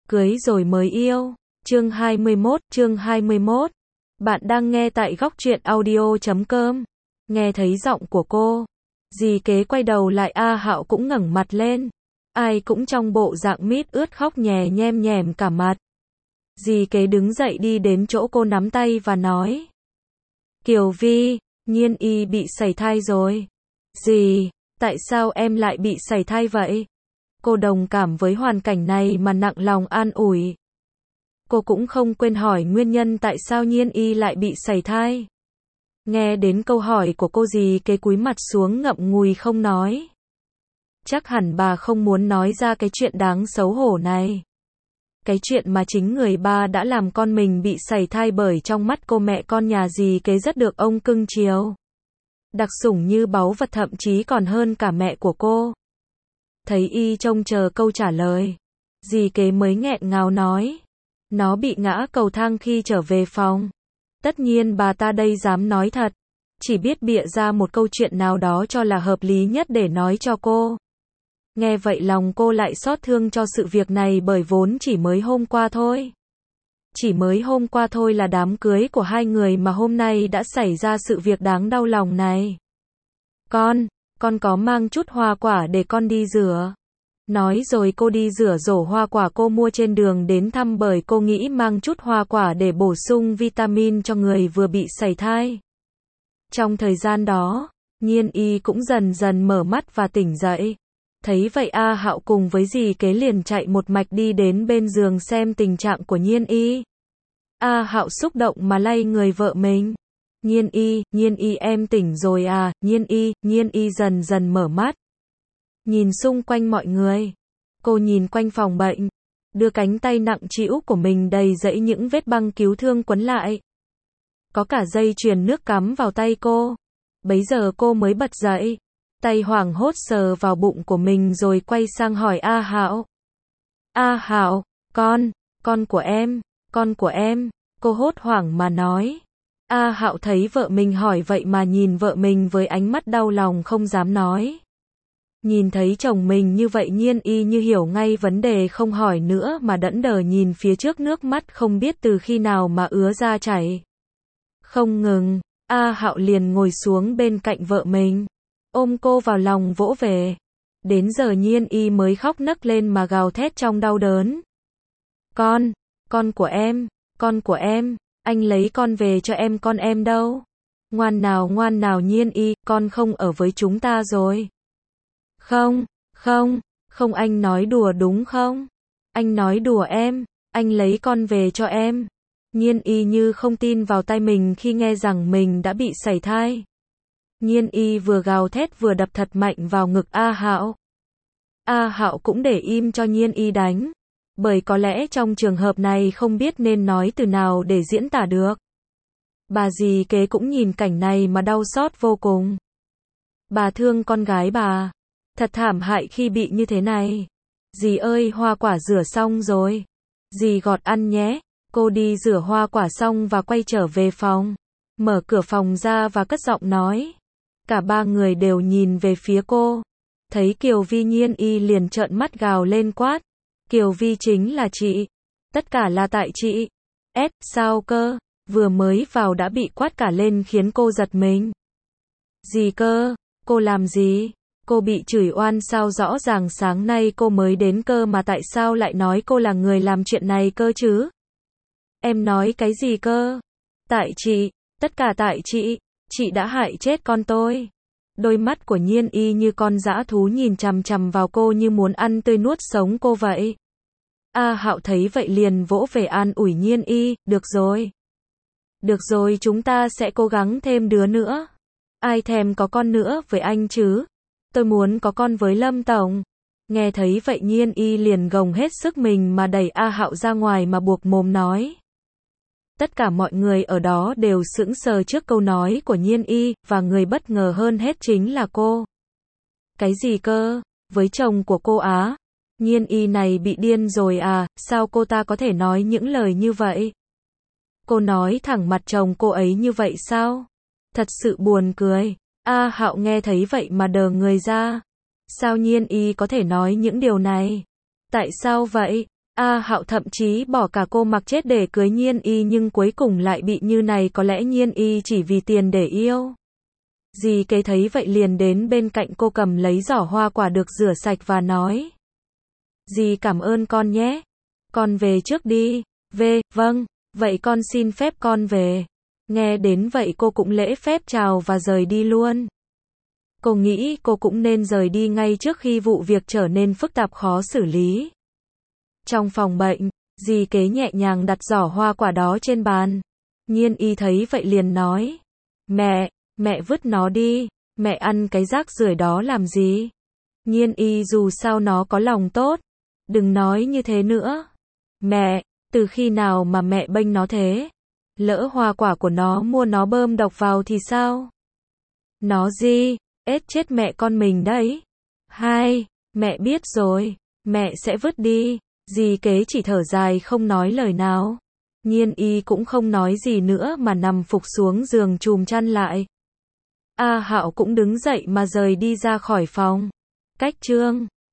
Cưới rồi mới yêu. Chương 21. Bạn đang nghe tại góc truyện audio.com. Nghe thấy giọng của cô, dì kế quay đầu lại, A Hạo cũng ngẩng mặt lên. Ai cũng trong bộ dạng mít ướt khóc nhè nhem nhèm cả mặt. Dì kế đứng dậy đi đến chỗ cô, nắm tay và nói: Kiều Vi, Nhiên Y bị sảy thai rồi. Dì, tại sao em lại bị sảy thai vậy? Cô đồng cảm với hoàn cảnh này mà nặng lòng an ủi. Cô cũng không quên hỏi nguyên nhân tại sao Nhiên Y lại bị sảy thai. Nghe đến câu hỏi của cô, dì kế cúi mặt xuống ngậm ngùi không nói. Chắc hẳn bà không muốn nói ra cái chuyện đáng xấu hổ này. Cái chuyện mà chính người ba đã làm con mình bị sảy thai, bởi trong mắt cô, mẹ con nhà dì kế rất được ông cưng chiều. Đặc sủng như báu vật, thậm chí còn hơn cả mẹ của cô. Thấy y trông chờ câu trả lời, dì kế mới nghẹn ngào nói: Nó bị ngã cầu thang khi trở về phòng. Tất nhiên bà ta đây dám nói thật, chỉ biết bịa ra một câu chuyện nào đó cho là hợp lý nhất để nói cho cô. Nghe vậy lòng cô lại xót thương cho sự việc này, bởi vốn chỉ mới hôm qua thôi. Chỉ mới hôm qua thôi là đám cưới của hai người mà hôm nay đã xảy ra sự việc đáng đau lòng này. Con có mang chút hoa quả để con đi rửa. Nói rồi cô đi rửa rổ hoa quả cô mua trên đường đến thăm, bởi cô nghĩ mang chút hoa quả để bổ sung vitamin cho người vừa bị sảy thai. Trong thời gian đó, Nhiên Y cũng dần dần mở mắt và tỉnh dậy. Thấy vậy, A Hạo cùng với dì kế liền chạy một mạch đi đến bên giường xem tình trạng của Nhiên Y. A Hạo xúc động mà lay người vợ mình. Nhiên Y em tỉnh rồi à? Nhiên Y dần dần mở mắt. Nhìn xung quanh mọi người. Cô nhìn quanh phòng bệnh, đưa cánh tay nặng trĩu của mình đầy dẫy những vết băng cứu thương quấn lại. Có cả dây chuyền nước cắm vào tay cô. Bấy giờ cô mới bật dậy, tay hoảng hốt sờ vào bụng của mình rồi quay sang hỏi A Hạo. A Hạo, con của em, cô hốt hoảng mà nói. A Hạo thấy vợ mình hỏi vậy mà nhìn vợ mình với ánh mắt đau lòng không dám nói. Nhìn thấy chồng mình như vậy, Nhiên Y như hiểu ngay vấn đề, không hỏi nữa mà đẫn đờ nhìn phía trước, nước mắt không biết từ khi nào mà ứa ra chảy không ngừng. A Hạo liền ngồi xuống bên cạnh vợ mình, ôm cô vào lòng vỗ về. Đến giờ Nhiên Y mới khóc nấc lên mà gào thét trong đau đớn. Con của em, anh lấy con về cho em, con em đâu? Ngoan nào Nhiên Y, con không ở với chúng ta rồi. Không, anh nói đùa đúng không? Anh nói đùa em, anh lấy con về cho em. Nhiên Y như không tin vào tai mình khi nghe rằng mình đã bị sảy thai. Nhiên Y vừa gào thét vừa đập thật mạnh vào ngực A Hạo. A Hạo cũng để im cho Nhiên Y đánh, bởi có lẽ trong trường hợp này không biết nên nói từ nào để diễn tả được. Bà dì kế cũng nhìn cảnh này mà đau xót vô cùng. Bà thương con gái bà, thật thảm hại khi bị như thế này. Dì ơi, hoa quả rửa xong rồi, dì gọt ăn nhé. Cô đi rửa hoa quả xong và quay trở về phòng, mở cửa phòng ra và cất giọng nói. Cả ba người đều nhìn về phía cô. Thấy Kiều Vi, Nhiên Y liền trợn mắt gào lên quát: Kiều Vi chính là chị, tất cả là tại chị. Sao cơ? Vừa mới vào đã bị quát cả lên khiến cô giật mình. Gì cơ? Cô làm gì? Cô bị chửi oan sao? Rõ ràng sáng nay cô mới đến cơ mà tại sao lại nói cô là người làm chuyện này cơ chứ? Em nói cái gì cơ? Tại chị, tất cả tại chị đã hại chết con tôi. Đôi mắt của Nhiên Y như con dã thú nhìn chằm chằm vào cô như muốn ăn tươi nuốt sống cô vậy. A Hạo thấy vậy liền vỗ về an ủi Nhiên Y, được rồi, chúng ta sẽ cố gắng thêm đứa nữa. Ai thèm có con nữa với anh chứ? Tôi muốn có con với Lâm Tổng. Nghe thấy vậy Nhiên Y liền gồng hết sức mình mà đẩy A Hạo ra ngoài mà buộc mồm nói. Tất cả mọi người ở đó đều sững sờ trước câu nói của Nhiên Y, và người bất ngờ hơn hết chính là cô. Cái gì cơ? Với chồng của cô á? Nhiên Y này bị điên rồi à? Sao cô ta có thể nói những lời như vậy? Cô nói thẳng mặt chồng cô ấy như vậy sao? Thật sự buồn cười. A Hạo nghe thấy vậy mà đờ người ra. Sao Nhiên Y có thể nói những điều này? Tại sao vậy? A Hạo thậm chí bỏ cả cô mặc chết để cưới Nhiên Y nhưng cuối cùng lại bị như này, có lẽ Nhiên Y chỉ vì tiền để yêu. Dì kế thấy vậy liền đến bên cạnh cô cầm lấy giỏ hoa quả được rửa sạch và nói. Dì cảm ơn con nhé. Con về trước đi. Vâng, vậy con xin phép con về. Nghe đến vậy cô cũng lễ phép chào và rời đi luôn. Cô nghĩ cô cũng nên rời đi ngay trước khi vụ việc trở nên phức tạp khó xử lý. Trong phòng bệnh, dì kế nhẹ nhàng đặt giỏ hoa quả đó trên bàn. Nhiên Y thấy vậy liền nói. Mẹ vứt nó đi, mẹ ăn cái rác rưởi đó làm gì? Nhiên Y dù sao nó có lòng tốt. Đừng nói như thế nữa. Mẹ, từ khi nào mà mẹ bênh nó thế? Lỡ hoa quả của nó mua nó bơm độc vào thì sao? Nó gì? Ết chết mẹ con mình đấy. Mẹ biết rồi, mẹ sẽ vứt đi. Dì kế chỉ thở dài không nói lời nào. Nhiên Y cũng không nói gì nữa mà nằm phục xuống giường chùm chăn lại. A Hạo cũng đứng dậy mà rời đi ra khỏi phòng. Cách chương